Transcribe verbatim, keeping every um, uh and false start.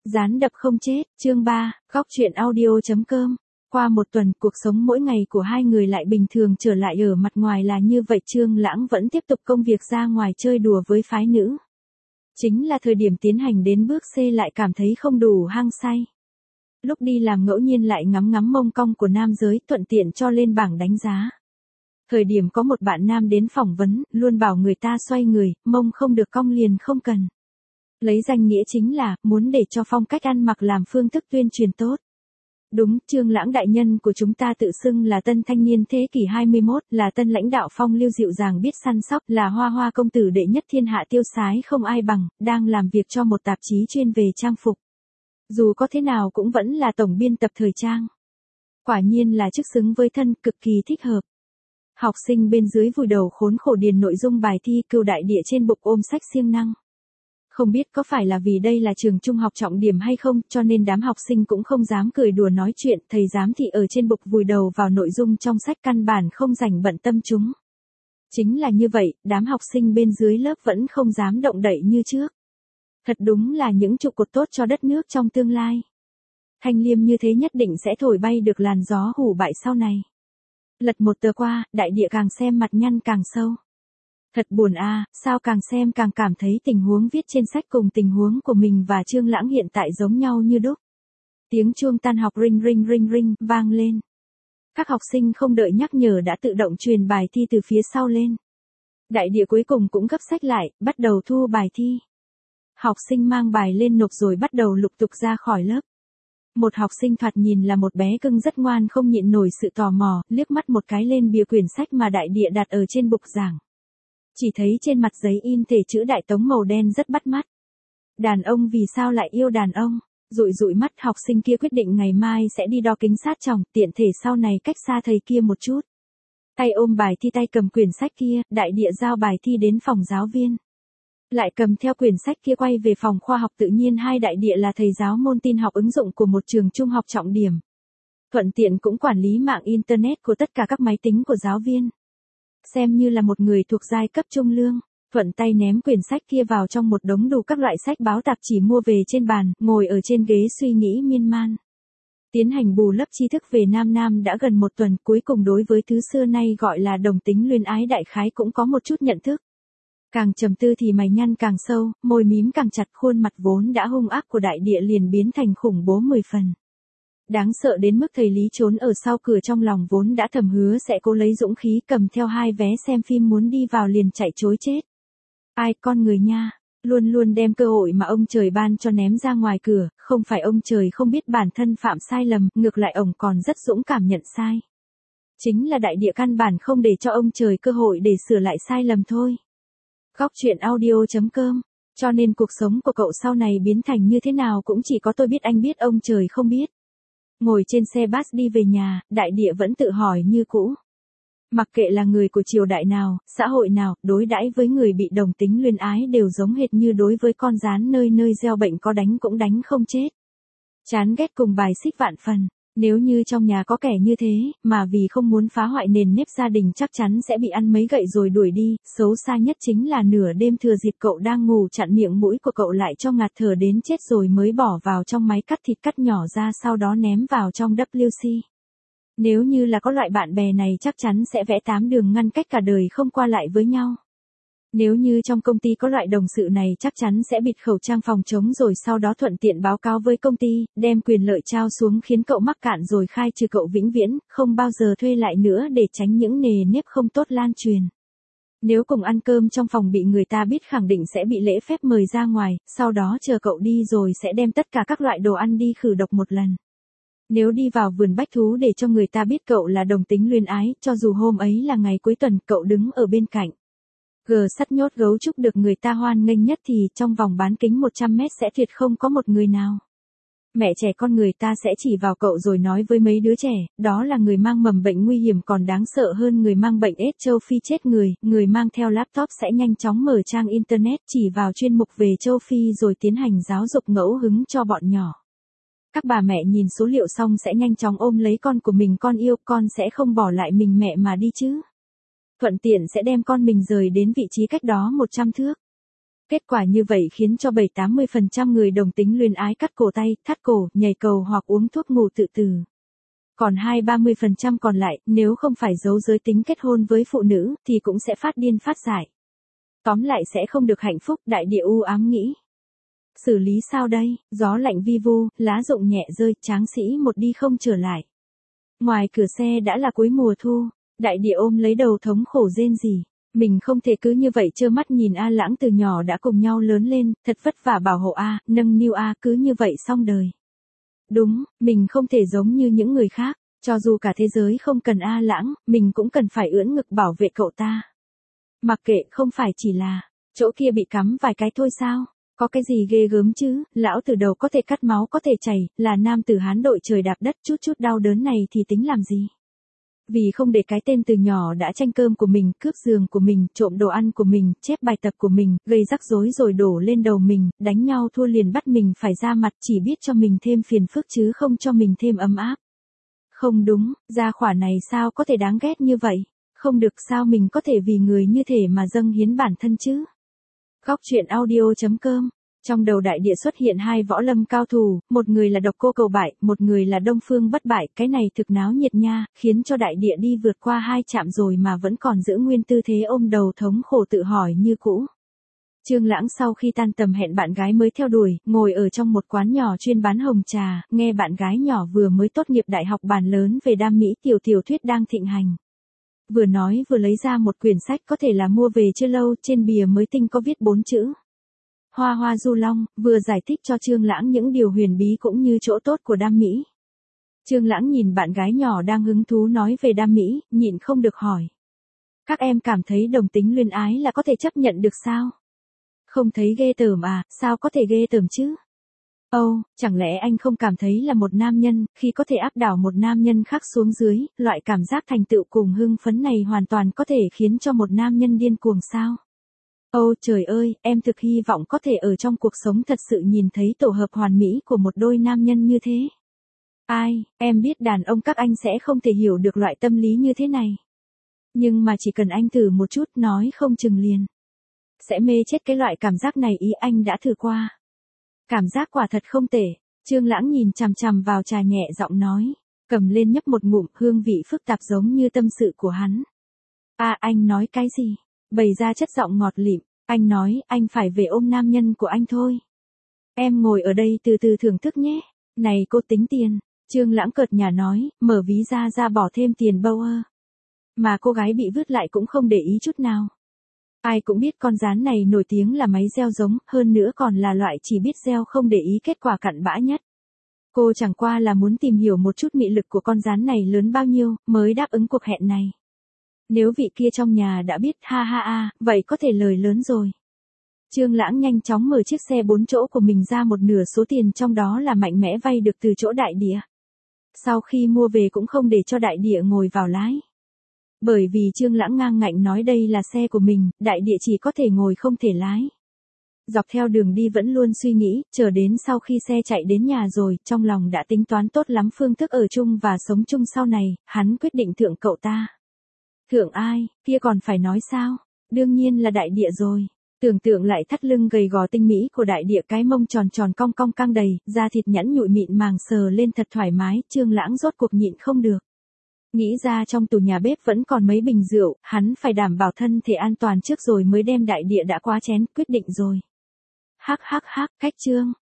Gián đập không chết, chương ba, góc truyện audio.com. Qua một tuần, cuộc sống mỗi ngày của hai người lại bình thường trở lại, ở mặt ngoài là như vậy. Trương Lãng vẫn tiếp tục công việc ra ngoài chơi đùa với phái nữ. Chính là thời điểm tiến hành đến bước C lại cảm thấy không đủ hăng say. Lúc đi làm ngẫu nhiên lại ngắm ngắm mông cong của nam giới, thuận tiện cho lên bảng đánh giá. Thời điểm có một bạn nam đến phỏng vấn, luôn bảo người ta xoay người, mông không được cong liền không cần. Lấy danh nghĩa chính là, muốn để cho phong cách ăn mặc làm phương thức tuyên truyền tốt. Đúng, Trương Lãng đại nhân của chúng ta tự xưng là tân thanh niên thế kỷ hai mươi mốt, là tân lãnh đạo phong lưu dịu dàng biết săn sóc, là hoa hoa công tử đệ nhất thiên hạ tiêu sái không ai bằng, đang làm việc cho một tạp chí chuyên về trang phục. Dù có thế nào cũng vẫn là tổng biên tập thời trang. Quả nhiên là chức xứng với thân, cực kỳ thích hợp. Học sinh bên dưới vùi đầu khốn khổ điền nội dung bài thi, cừu đại địa trên bục ôm sách siêng năng. Không biết có phải là vì đây là trường trung học trọng điểm hay không, cho nên đám học sinh cũng không dám cười đùa nói chuyện, thầy giám thị ở trên bục vùi đầu vào nội dung trong sách, căn bản không rảnh bận tâm chúng. Chính là như vậy, đám học sinh bên dưới lớp vẫn không dám động đậy như trước. Thật đúng là những trụ cột tốt cho đất nước trong tương lai. Thanh liêm như thế nhất định sẽ thổi bay được làn gió hủ bại sau này. Lật một tờ qua, đại địa càng xem mặt nhăn càng sâu. Thật buồn a, à, sao càng xem càng cảm thấy tình huống viết trên sách cùng tình huống của mình và Trương Lãng hiện tại giống nhau như đúc. Tiếng chuông tan học ring ring ring ring vang lên. Các học sinh không đợi nhắc nhở đã tự động truyền bài thi từ phía sau lên. Đại địa cuối cùng cũng gấp sách lại, bắt đầu thu bài thi. Học sinh mang bài lên nộp rồi bắt đầu lục tục ra khỏi lớp. Một học sinh thoạt nhìn là một bé cưng rất ngoan, không nhịn nổi sự tò mò, liếc mắt một cái lên bìa quyển sách mà đại địa đặt ở trên bục giảng. Chỉ thấy trên mặt giấy in thể chữ đại tống màu đen rất bắt mắt. Đàn ông vì sao lại yêu đàn ông? Dụi dụi mắt, học sinh kia quyết định ngày mai sẽ đi đo kính sát tròng, tiện thể sau này cách xa thầy kia một chút. Tay ôm bài thi tay cầm quyển sách kia, đại địa giao bài thi đến phòng giáo viên. Lại cầm theo quyển sách kia quay về phòng khoa học tự nhiên. Hai đại địa là thầy giáo môn tin học ứng dụng của một trường trung học trọng điểm. Thuận tiện cũng quản lý mạng Internet của tất cả các máy tính của giáo viên. Xem như là một người thuộc giai cấp trung lương, thuận tay ném quyển sách kia vào trong một đống đủ các loại sách báo tạp chỉ mua về trên bàn, ngồi ở trên ghế suy nghĩ miên man. Tiến hành bù lấp tri thức về nam nam đã gần một tuần, cuối cùng đối với thứ xưa nay gọi là đồng tính luyến ái đại khái cũng có một chút nhận thức. Càng trầm tư thì mày nhăn càng sâu, môi mím càng chặt, khuôn mặt vốn đã hung ác của đại địa liền biến thành khủng bố mười phần. Đáng sợ đến mức thầy Lý trốn ở sau cửa, trong lòng vốn đã thầm hứa sẽ cố lấy dũng khí cầm theo hai vé xem phim muốn đi vào liền chạy chối chết. Ai con người nha, luôn luôn đem cơ hội mà ông trời ban cho ném ra ngoài cửa, không phải ông trời không biết bản thân phạm sai lầm, ngược lại ông còn rất dũng cảm nhận sai. Chính là đại địa căn bản không để cho ông trời cơ hội để sửa lại sai lầm thôi. Góc truyện audio.com. Cho nên cuộc sống của cậu sau này biến thành như thế nào cũng chỉ có tôi biết, anh biết, ông trời không biết. Ngồi trên xe bus đi về nhà, đại địa vẫn tự hỏi như cũ. Mặc kệ là người của triều đại nào, xã hội nào, đối đãi với người bị đồng tính luyến ái đều giống hệt như đối với con gián nơi nơi gieo bệnh, có đánh cũng đánh không chết. Chán ghét cùng bài xích vạn phần. Nếu như trong nhà có kẻ như thế, mà vì không muốn phá hoại nền nếp gia đình chắc chắn sẽ bị ăn mấy gậy rồi đuổi đi. Xấu xa nhất chính là nửa đêm thừa dịp cậu đang ngủ chặn miệng mũi của cậu lại cho ngạt thở đến chết rồi mới bỏ vào trong máy cắt thịt cắt nhỏ ra, sau đó ném vào trong vê kép. Nếu như là có loại bạn bè này chắc chắn sẽ vẽ tám đường ngăn cách cả đời không qua lại với nhau. Nếu như trong công ty có loại đồng sự này chắc chắn sẽ bịt khẩu trang phòng chống rồi sau đó thuận tiện báo cáo với công ty, đem quyền lợi trao xuống khiến cậu mắc cạn rồi khai trừ cậu vĩnh viễn, không bao giờ thuê lại nữa để tránh những nề nếp không tốt lan truyền. Nếu cùng ăn cơm trong phòng bị người ta biết khẳng định sẽ bị lễ phép mời ra ngoài, sau đó chờ cậu đi rồi sẽ đem tất cả các loại đồ ăn đi khử độc một lần. Nếu đi vào vườn bách thú để cho người ta biết cậu là đồng tính luyến ái, cho dù hôm ấy là ngày cuối tuần cậu đứng ở bên cạnh. Gờ sắt nhốt gấu trúc được người ta hoan nghênh nhất thì trong vòng bán kính một trăm mét sẽ tuyệt không có một người nào. Mẹ trẻ con người ta sẽ chỉ vào cậu rồi nói với mấy đứa trẻ, đó là người mang mầm bệnh nguy hiểm còn đáng sợ hơn người mang bệnh AIDS châu Phi chết người, người mang theo laptop sẽ nhanh chóng mở trang Internet chỉ vào chuyên mục về châu Phi rồi tiến hành giáo dục ngẫu hứng cho bọn nhỏ. Các bà mẹ nhìn số liệu xong sẽ nhanh chóng ôm lấy con của mình, con yêu, con sẽ không bỏ lại mình mẹ mà đi chứ. Thuận tiện sẽ đem con mình rời đến vị trí cách đó một trăm thước. Kết quả như vậy khiến cho bảy tám mươi phần trăm người đồng tính luyến ái cắt cổ tay, thắt cổ, nhảy cầu hoặc uống thuốc ngủ tự tử. Còn hai ba mươi phần trăm còn lại, nếu không phải giấu giới tính kết hôn với phụ nữ, thì cũng sẽ phát điên phát dại. Tóm lại sẽ không được hạnh phúc, đại địa u ám nghĩ. Xử lý sao đây, gió lạnh vi vu, lá rụng nhẹ rơi, tráng sĩ một đi không trở lại. Ngoài cửa xe đã là cuối mùa thu, đại địa ôm lấy đầu thống khổ rên rỉ. Mình không thể cứ như vậy trơ mắt nhìn A Lãng từ nhỏ đã cùng nhau lớn lên, thật vất vả bảo hộ A, nâng niu A cứ như vậy xong đời. Đúng, mình không thể giống như những người khác, cho dù cả thế giới không cần A Lãng, mình cũng cần phải ưỡn ngực bảo vệ cậu ta. Mặc kệ không phải chỉ là, chỗ kia bị cắm vài cái thôi sao, có cái gì ghê gớm chứ, lão từ đầu có thể cắt máu có thể chảy, là nam tử Hán đội trời đạp đất chút chút đau đớn này thì tính làm gì. Vì không để cái tên từ nhỏ đã tranh cơm của mình, cướp giường của mình, trộm đồ ăn của mình, chép bài tập của mình, gây rắc rối rồi đổ lên đầu mình, đánh nhau thua liền bắt mình phải ra mặt chỉ biết cho mình thêm phiền phức chứ không cho mình thêm ấm áp. Không đúng, gia hỏa này sao có thể đáng ghét như vậy? Không được sao mình có thể vì người như thể mà dâng hiến bản thân chứ? Góc truyện audio chấm com. Trong đầu đại địa xuất hiện hai võ lâm cao thủ, một người là Độc Cô Cầu Bại, một người là Đông Phương Bất Bại, cái này thực náo nhiệt nha, khiến cho đại địa đi vượt qua hai chạm rồi mà vẫn còn giữ nguyên tư thế ôm đầu thống khổ tự hỏi như cũ. Trương Lãng sau khi tan tầm hẹn bạn gái mới theo đuổi, ngồi ở trong một quán nhỏ chuyên bán hồng trà, nghe bạn gái nhỏ vừa mới tốt nghiệp đại học bàn lớn về đam mỹ tiểu tiểu thuyết đang thịnh hành. Vừa nói vừa lấy ra một quyển sách có thể là mua về chưa lâu, trên bìa mới tinh có viết bốn chữ. Hoa hoa du long, vừa giải thích cho Trương Lãng những điều huyền bí cũng như chỗ tốt của đam mỹ. Trương Lãng nhìn bạn gái nhỏ đang hứng thú nói về đam mỹ, nhịn không được hỏi. Các em cảm thấy đồng tính luyến ái là có thể chấp nhận được sao? Không thấy ghê tởm à, sao có thể ghê tởm chứ? Âu, oh, chẳng lẽ anh không cảm thấy là một nam nhân, khi có thể áp đảo một nam nhân khác xuống dưới, loại cảm giác thành tựu cùng hưng phấn này hoàn toàn có thể khiến cho một nam nhân điên cuồng sao? Âu oh, trời ơi, em thực hy vọng có thể ở trong cuộc sống thật sự nhìn thấy tổ hợp hoàn mỹ của một đôi nam nhân như thế. Ai, em biết đàn ông các anh sẽ không thể hiểu được loại tâm lý như thế này. Nhưng mà chỉ cần anh thử một chút nói không chừng liền. Sẽ mê chết cái loại cảm giác này ý anh đã thử qua. Cảm giác quả thật không tệ, Trương Lãng nhìn chằm chằm vào trà nhẹ giọng nói, cầm lên nhấp một ngụm hương vị phức tạp giống như tâm sự của hắn. À anh nói cái gì? Bày ra chất giọng ngọt lịm, anh nói anh phải về ôm nam nhân của anh thôi. Em ngồi ở đây từ từ thưởng thức nhé, này cô tính tiền, Trương Lãng cợt nhả nói, mở ví ra ra bỏ thêm tiền bâu ơ. Mà cô gái bị vứt lại cũng không để ý chút nào. Ai cũng biết con rán này nổi tiếng là máy gieo giống, hơn nữa còn là loại chỉ biết gieo không để ý kết quả cặn bã nhất. Cô chẳng qua là muốn tìm hiểu một chút mị lực của con rán này lớn bao nhiêu, mới đáp ứng cuộc hẹn này. Nếu vị kia trong nhà đã biết ha ha ha, vậy có thể lời lớn rồi. Trương Lãng nhanh chóng mở chiếc xe bốn chỗ của mình ra một nửa số tiền trong đó là mạnh mẽ vay được từ chỗ đại địa. Sau khi mua về cũng không để cho đại địa ngồi vào lái. Bởi vì Trương Lãng ngang ngạnh nói đây là xe của mình, đại địa chỉ có thể ngồi không thể lái. Dọc theo đường đi vẫn luôn suy nghĩ, chờ đến sau khi xe chạy đến nhà rồi, trong lòng đã tính toán tốt lắm phương thức ở chung và sống chung sau này, hắn quyết định thượng cậu ta. Thượng ai, kia còn phải nói sao? Đương nhiên là đại địa rồi. Tưởng tượng lại thắt lưng gầy gò tinh mỹ của đại địa, cái mông tròn tròn cong cong căng đầy, da thịt nhẵn nhụi mịn màng sờ lên thật thoải mái, Trương Lãng rốt cuộc nhịn không được. Nghĩ ra trong tủ nhà bếp vẫn còn mấy bình rượu, hắn phải đảm bảo thân thể an toàn trước rồi mới đem đại địa đã quá chén, quyết định rồi. Hắc hắc hắc, cách Trương,